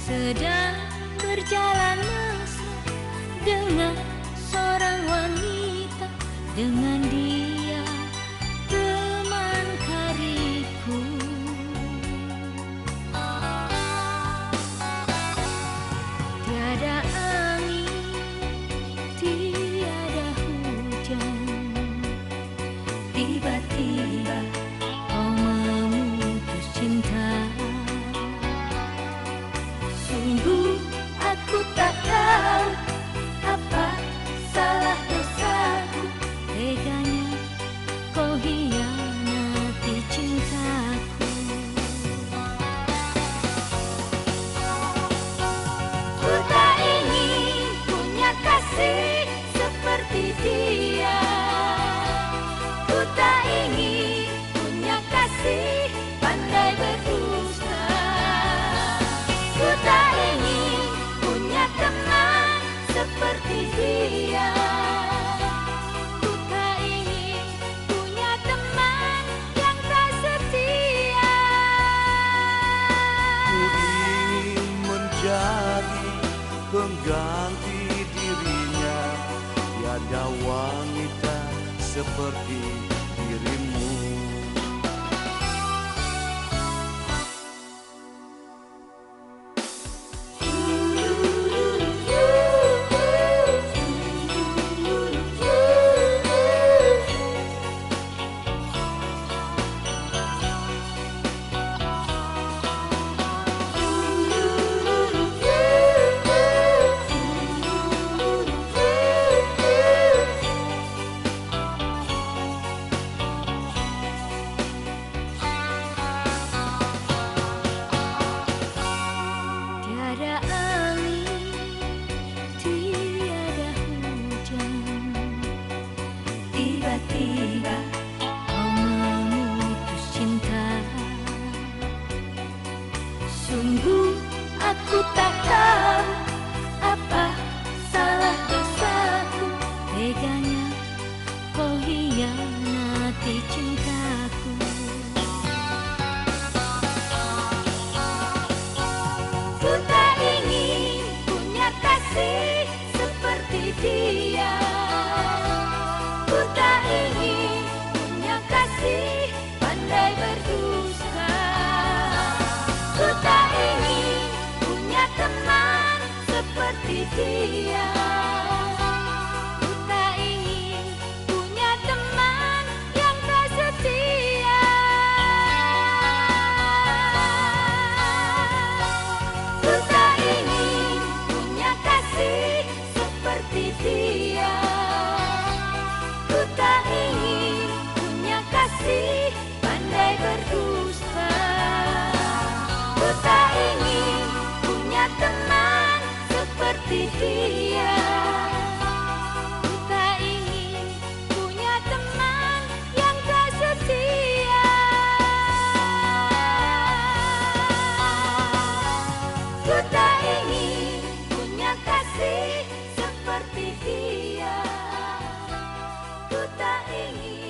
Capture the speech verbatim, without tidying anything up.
sedang berjalan mesra dengan seorang wanita, dengan dia teman karibku. Tiada angin, tiada hujan, tiba-tiba kau memutus cinta. Sungguh aku tak tahu apa salah dosaku, teganya kau hianati cintaku. Ku tak ingin punya kasih seperti dia. Ku tak ingin punya kasih pandai berdusta. Ku tak ingin punya teman seperti dia. Ku tak ingin punya teman yang tak setia. Ku ingin menjadi pengganti dirinya, tiada wanita seperti dirimu. Tiada angin, tiada hujan, tiba-tiba kau memutus cinta. Sungguh aku tak tahu apa salah dosaku, teganya kau hianati cintaku. Ku tak ingin punya kasih seperti dia. Ku tak ingin punya kasih pandai berdusta. Ku tak ingin punya teman seperti dia. Ku tak ingin punya teman yang tak setia. Ku tak ingin punya kasih seperti dia. Ku tak ingin punya kasih pandai berdusta. Ku tak ingin punya teman seperti dia. Ku tak ingin punya teman yang tak setia. Ku tak ingin punya kasih seperti dia. Ku tak ingin